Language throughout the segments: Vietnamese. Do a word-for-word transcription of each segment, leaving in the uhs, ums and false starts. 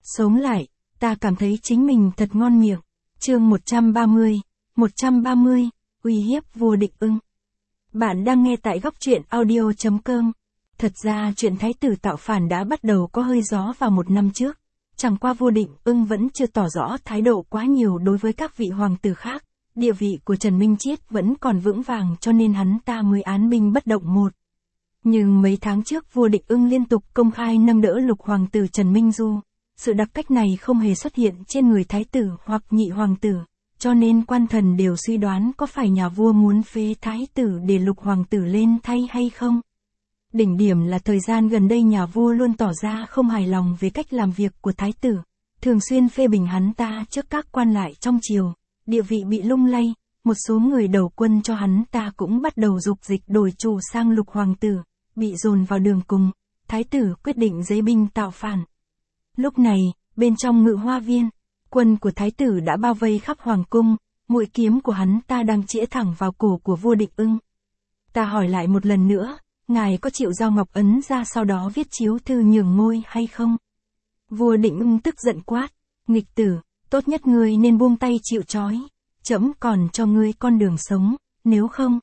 Sống lại, ta cảm thấy chính mình thật ngon miệng. Chương một trăm ba mươi, một trăm ba mươi, uy hiếp vua Định Ưng. Bạn đang nghe tại góc truyện audio chấm com. Thật ra chuyện thái tử tạo phản đã bắt đầu có hơi gió vào một năm trước. Chẳng qua vua Định Ưng vẫn chưa tỏ rõ thái độ quá nhiều đối với các vị hoàng tử khác. Địa vị của Trần Minh Chiết vẫn còn vững vàng cho nên hắn ta mới án binh bất động một. Nhưng mấy tháng trước vua Định Ưng liên tục công khai nâng đỡ lục hoàng tử Trần Minh Du. Sự đặc cách này không hề xuất hiện trên người thái tử hoặc nhị hoàng tử, cho nên quan thần đều suy đoán có phải nhà vua muốn phế thái tử để lục hoàng tử lên thay hay không. Đỉnh điểm là thời gian gần đây nhà vua luôn tỏ ra không hài lòng về cách làm việc của thái tử, thường xuyên phê bình hắn ta trước các quan lại trong triều, địa vị bị lung lay, một số người đầu quân cho hắn ta cũng bắt đầu dục dịch đổi chủ sang lục hoàng tử, bị dồn vào đường cùng, thái tử quyết định giấy binh tạo phản. Lúc này, bên trong Ngự Hoa Viên, quân của thái tử đã bao vây khắp hoàng cung, mũi kiếm của hắn ta đang chĩa thẳng vào cổ của vua Định Ưng. Ta hỏi lại một lần nữa, ngài có chịu giao ngọc ấn ra sau đó viết chiếu thư nhường ngôi hay không? Vua Định Ưng tức giận quát, nghịch tử, tốt nhất ngươi nên buông tay chịu trói, trẫm còn cho ngươi con đường sống, nếu không.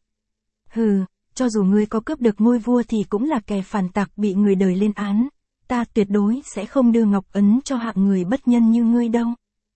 Hừ, cho dù ngươi có cướp được ngôi vua thì cũng là kẻ phản tặc bị người đời lên án. Ta tuyệt đối sẽ không đưa ngọc ấn cho hạng người bất nhân như ngươi đâu.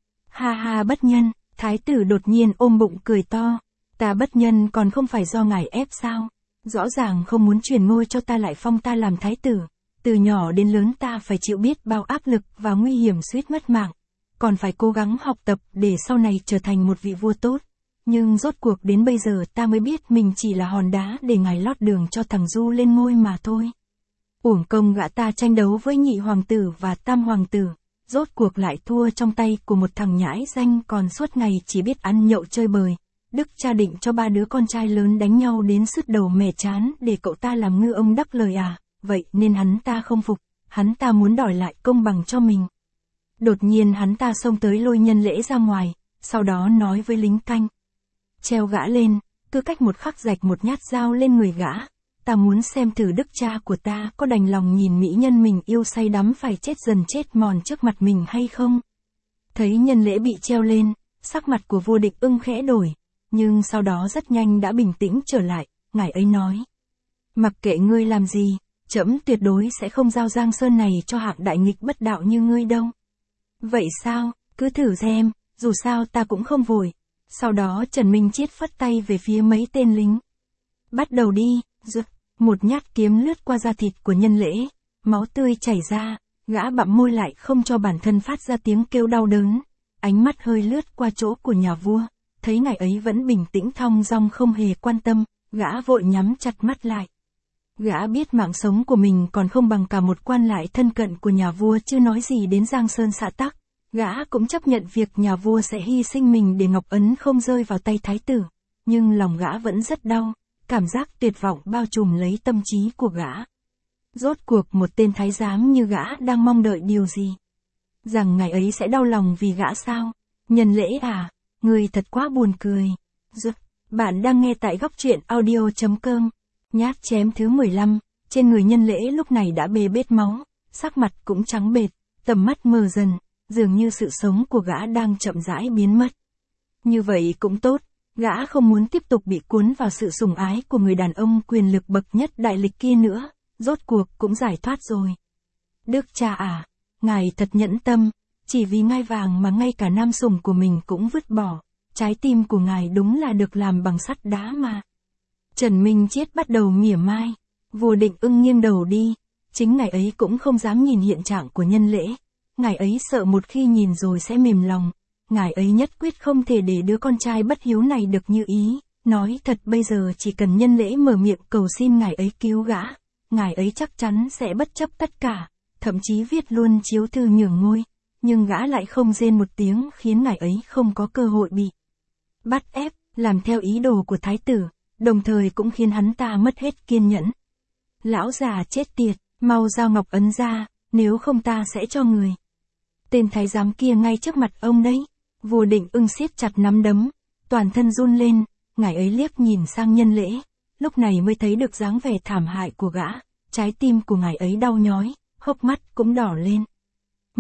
Ha ha, bất nhân, thái tử đột nhiên ôm bụng cười to. Ta bất nhân còn không phải do ngài ép sao? Rõ ràng không muốn truyền ngôi cho ta lại phong ta làm thái tử. Từ nhỏ đến lớn ta phải chịu biết bao áp lực và nguy hiểm suýt mất mạng. Còn phải cố gắng học tập để sau này trở thành một vị vua tốt. Nhưng rốt cuộc đến bây giờ ta mới biết mình chỉ là hòn đá để ngài lót đường cho thằng Du lên ngôi mà thôi. Uổng công gã ta tranh đấu với nhị hoàng tử và tam hoàng tử, rốt cuộc lại thua trong tay của một thằng nhãi danh còn suốt ngày chỉ biết ăn nhậu chơi bời. Đức cha định cho ba đứa con trai lớn đánh nhau đến sứt đầu mẻ chán để cậu ta làm ngư ông đắc lời à, vậy nên hắn ta không phục, hắn ta muốn đòi lại công bằng cho mình. Đột nhiên hắn ta xông tới lôi Nhân Lễ ra ngoài, sau đó nói với lính canh. Treo gã lên, cứ cách một khắc rạch một nhát dao lên người gã. Ta muốn xem thử đức cha của ta có đành lòng nhìn mỹ nhân mình yêu say đắm phải chết dần chết mòn trước mặt mình hay không. Thấy Nhân Lễ bị treo lên, sắc mặt của vua Định Ưng khẽ đổi, nhưng sau đó rất nhanh đã bình tĩnh trở lại, ngài ấy nói. Mặc kệ ngươi làm gì, trẫm tuyệt đối sẽ không giao Giang Sơn này cho hạng đại nghịch bất đạo như ngươi đâu. Vậy sao, cứ thử xem, dù sao ta cũng không vội. Sau đó Trần Minh Chiết phất tay về phía mấy tên lính. Bắt đầu đi, rực. Một nhát kiếm lướt qua da thịt của Nhân Lễ, máu tươi chảy ra, gã bặm môi lại không cho bản thân phát ra tiếng kêu đau đớn. Ánh mắt hơi lướt qua chỗ của nhà vua, thấy ngài ấy vẫn bình tĩnh thong dong không hề quan tâm, gã vội nhắm chặt mắt lại. Gã biết mạng sống của mình còn không bằng cả một quan lại thân cận của nhà vua chưa nói gì đến Giang Sơn xã tắc. Gã cũng chấp nhận việc nhà vua sẽ hy sinh mình để ngọc ấn không rơi vào tay thái tử, nhưng lòng gã vẫn rất đau. Cảm giác tuyệt vọng bao trùm lấy tâm trí của gã. Rốt cuộc một tên thái giám như gã đang mong đợi điều gì? Rằng ngài ấy sẽ đau lòng vì gã sao? Nhân Lễ à, người thật quá buồn cười. Rực, bạn đang nghe tại góc truyện audio chấm com. Nhát chém thứ mười lăm, trên người Nhân Lễ lúc này đã bê bết máu, sắc mặt cũng trắng bệch, tầm mắt mờ dần, dường như sự sống của gã đang chậm rãi biến mất. Như vậy cũng tốt. Gã không muốn tiếp tục bị cuốn vào sự sủng ái của người đàn ông quyền lực bậc nhất đại lịch kia nữa, rốt cuộc cũng giải thoát rồi. Đức cha à, ngài thật nhẫn tâm, chỉ vì ngai vàng mà ngay cả nam sủng của mình cũng vứt bỏ, trái tim của ngài đúng là được làm bằng sắt đá mà. Trần Minh Chiết bắt đầu mỉa mai, vua Định Ưng nghiêng đầu đi, chính ngài ấy cũng không dám nhìn hiện trạng của Nhân Lễ, ngài ấy sợ một khi nhìn rồi sẽ mềm lòng. Ngài ấy nhất quyết không thể để đứa con trai bất hiếu này được như ý, nói thật bây giờ chỉ cần Nhân Lễ mở miệng cầu xin ngài ấy cứu gã, ngài ấy chắc chắn sẽ bất chấp tất cả, thậm chí viết luôn chiếu thư nhường ngôi, nhưng gã lại không rên một tiếng khiến ngài ấy không có cơ hội bị bắt ép, làm theo ý đồ của thái tử, đồng thời cũng khiến hắn ta mất hết kiên nhẫn. Lão già chết tiệt, mau giao ngọc ấn ra, nếu không ta sẽ cho người. Tên thái giám kia ngay trước mặt ông đấy. Vua Định Ưng siết chặt nắm đấm, toàn thân run lên, ngài ấy liếc nhìn sang Nhân Lễ, lúc này mới thấy được dáng vẻ thảm hại của gã, trái tim của ngài ấy đau nhói, hốc mắt cũng đỏ lên. Một,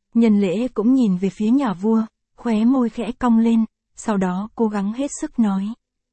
Nhân Lễ cũng nhìn về phía nhà vua, khóe môi khẽ cong lên, sau đó cố gắng hết sức nói.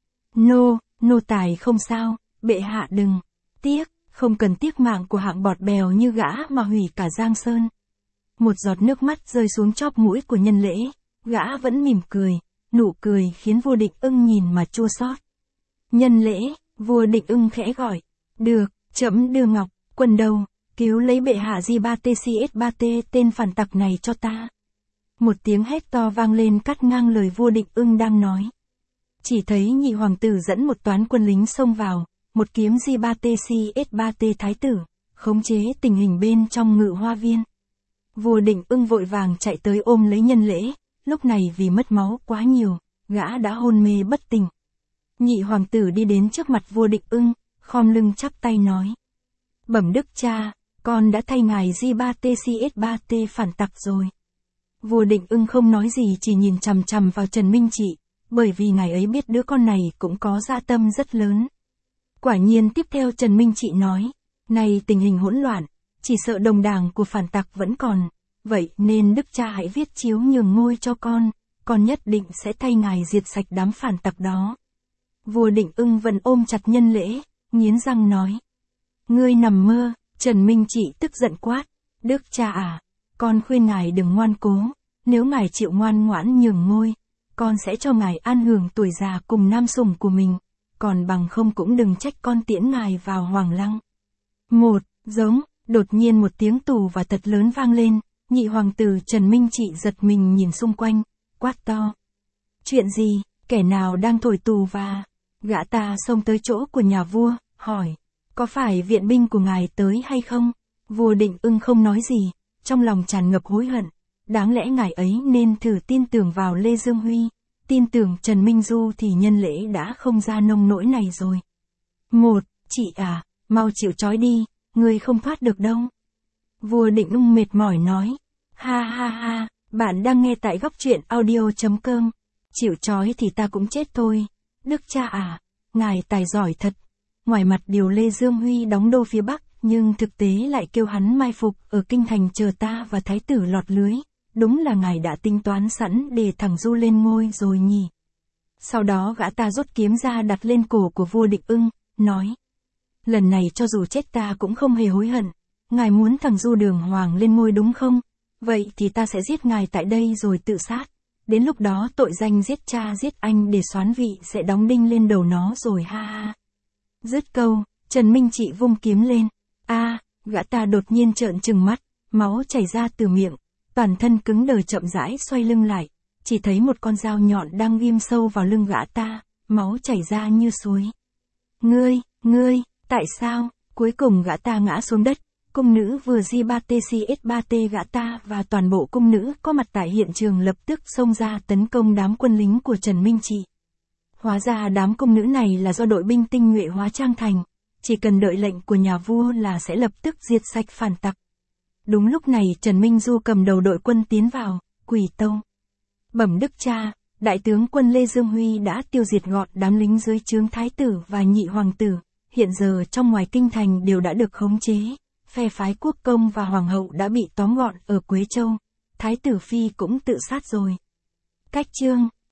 Nô, nô tài không sao, bệ hạ đừng, tiếc, không cần tiếc mạng của hạng bọt bèo như gã mà hủy cả Giang Sơn. Một giọt nước mắt rơi xuống chóp mũi của Nhân Lễ, gã vẫn mỉm cười, nụ cười khiến vua Định Ưng nhìn mà chua xót. Nhân Lễ, vua Định Ưng khẽ gọi, được, trẫm đưa ngọc, quân đầu, cứu lấy bệ hạ Di ba tê xê ét ba tê tên phản tặc này cho ta. Một tiếng hét to vang lên cắt ngang lời vua Định Ưng đang nói. Chỉ thấy nhị hoàng tử dẫn một toán quân lính xông vào, một kiếm Di ba tê xê ét ba tê thái tử, khống chế tình hình bên trong Ngự Hoa Viên. Vua Định Ưng vội vàng chạy tới ôm lấy Nhân Lễ, lúc này vì mất máu quá nhiều, gã đã hôn mê bất tỉnh. Nhị hoàng tử đi đến trước mặt vua Định Ưng, khom lưng chắp tay nói. Bẩm đức cha, con đã thay ngài Di ba tê xê ét ba tê phản tặc rồi. Vua Định Ưng không nói gì chỉ nhìn chằm chằm vào Trần Minh Trị, bởi vì ngài ấy biết đứa con này cũng có dạ tâm rất lớn. Quả nhiên tiếp theo Trần Minh Trị nói, này tình hình hỗn loạn, chỉ sợ đồng đảng của phản tặc vẫn còn, vậy nên đức cha hãy viết chiếu nhường ngôi cho con, con nhất định sẽ thay ngài diệt sạch đám phản tặc đó. Vua Định Ưng vẫn ôm chặt Nhân Lễ, nghiến răng nói. Ngươi nằm mơ, Trần Minh Trị tức giận quát, đức cha à, con khuyên ngài đừng ngoan cố, nếu ngài chịu ngoan ngoãn nhường ngôi, con sẽ cho ngài an hưởng tuổi già cùng nam sủng của mình, còn bằng không cũng đừng trách con tiễn ngài vào hoàng lăng. Một, giống, đột nhiên một tiếng tù và thật lớn vang lên, nhị hoàng tử Trần Minh Trị giật mình nhìn xung quanh, quát to. Chuyện gì, kẻ nào đang thổi tù và... Gã ta xông tới chỗ của nhà vua, hỏi, có phải viện binh của ngài tới hay không? Vua Định Ưng không nói gì, trong lòng tràn ngập hối hận, đáng lẽ ngài ấy nên thử tin tưởng vào Lê Dương Huy, tin tưởng Trần Minh Du thì Nhân Lễ đã không ra nông nỗi này rồi. Một, chị à, mau chịu trói đi, ngươi không thoát được đâu. Vua Định Ưng mệt mỏi nói, ha ha ha, bạn đang nghe tại góc truyện audio chấm com, chịu trói thì ta cũng chết thôi. Đức cha à, ngài tài giỏi thật. Ngoài mặt điều Lê Dương Huy đóng đô phía Bắc, nhưng thực tế lại kêu hắn mai phục ở kinh thành chờ ta và thái tử lọt lưới. Đúng là ngài đã tính toán sẵn để thằng Du lên ngôi rồi nhỉ. Sau đó gã ta rút kiếm ra đặt lên cổ của vua Định Ưng, nói. Lần này cho dù chết ta cũng không hề hối hận. Ngài muốn thằng Du đường hoàng lên ngôi đúng không? Vậy thì ta sẽ giết ngài tại đây rồi tự sát. Đến lúc đó tội danh giết cha giết anh để soán vị sẽ đóng đinh lên đầu nó rồi ha ha. Dứt câu, Trần Minh Trị vung kiếm lên. A, à, gã ta đột nhiên trợn trừng mắt, máu chảy ra từ miệng, toàn thân cứng đờ chậm rãi xoay lưng lại, chỉ thấy một con dao nhọn đang ghim sâu vào lưng gã ta, máu chảy ra như suối. Ngươi, ngươi, tại sao? Cuối cùng gã ta ngã xuống đất. Cung nữ vừa Di ba tê xê ét ba tê gã ta và toàn bộ cung nữ có mặt tại hiện trường lập tức xông ra tấn công đám quân lính của Trần Minh Trị. Hóa ra đám cung nữ này là do đội binh tinh nhuệ hóa trang thành, chỉ cần đợi lệnh của nhà vua là sẽ lập tức diệt sạch phản tặc. Đúng lúc này Trần Minh Du cầm đầu đội quân tiến vào, quỳ tâu. Bẩm đức cha, đại tướng quân Lê Dương Huy đã tiêu diệt gọn đám lính dưới trướng thái tử và nhị hoàng tử, hiện giờ trong ngoài kinh thành đều đã được khống chế. Phe phái quốc công và hoàng hậu đã bị tóm gọn ở Quế Châu, thái tử phi cũng tự sát rồi. Cách chương